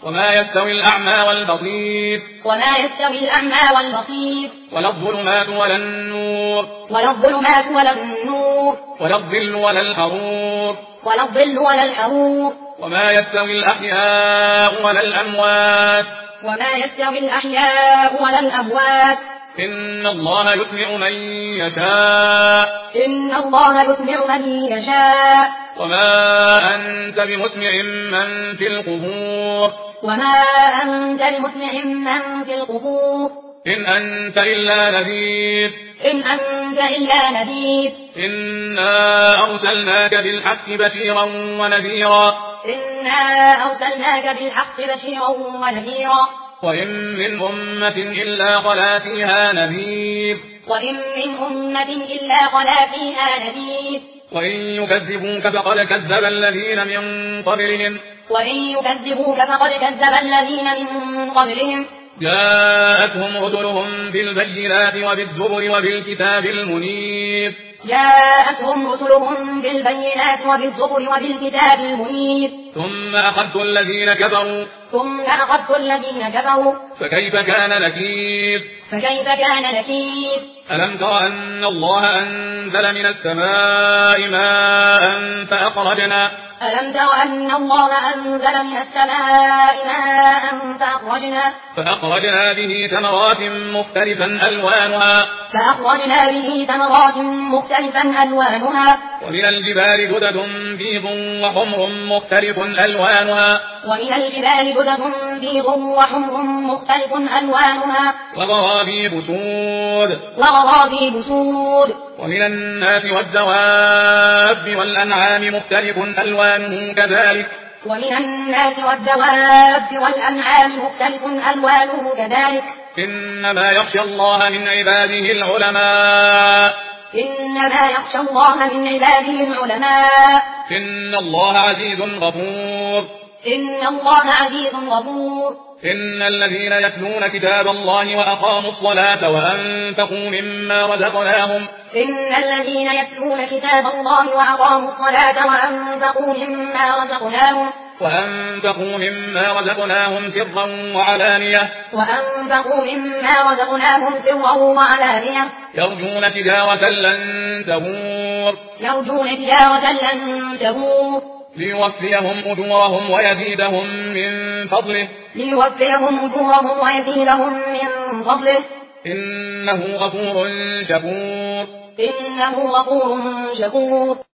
وما يستوي الأعمى والبصير وما يستوي الأعمى والبصير ولا الظلمات ولا النور ولا الظلمات ولا النور ولا الظل ولا الحرور ولا الظل ولا الحرور وما يستوي الأحياء ولا الأموات وما يستوي الأحياء ولا الأموات إن الله يسمع من يشاء إن الله يسمع من يشاء وما أنت بمسمع من في القبور وما أنت بمسمع من في القبور إن أنت إلا نذير إن أنت إلا نذير إنا أرسلناك بالحق بشيرا ونذيرا إنا أرسلناك بالحق بشيرا ونذيرا وإن من أمة إلا خلا فيها نذير وإن من أمة إلا خلا فيها نذير وإن يكذبوك فقد كذب الذين من قبلهم وإن يكذبوك فقد كذب الذين من قبلهم جاءتهم رسلهم بالبينات وبالزبر وبالكتاب المنير جاءتهم رسلهم بالبينات وبالزبر وبالكتاب المنير ثم أخذت الذين كفروا فكيف كان نكير ألم تر أن الله أنزل من السماء ماء فأخرجنا به ثمرات مختلفا ألوانها ومن الجبال جدد بيض وحمر مختلف ألوانها وغرابيب سود ومن الناس والدواب والأنعام مختلف ألوانه كذلك إنما يخشى الله من عباده العلماء إن الله عزيز غفور إن الذين يتلون كتاب الله وأقاموا الصلاة وأنفقوا مما رزقناهم سرا وعلانية يرجون تجارة لن تبور ليوفيهم أجورهم ويزيدهم من فضله إنه غفور شكور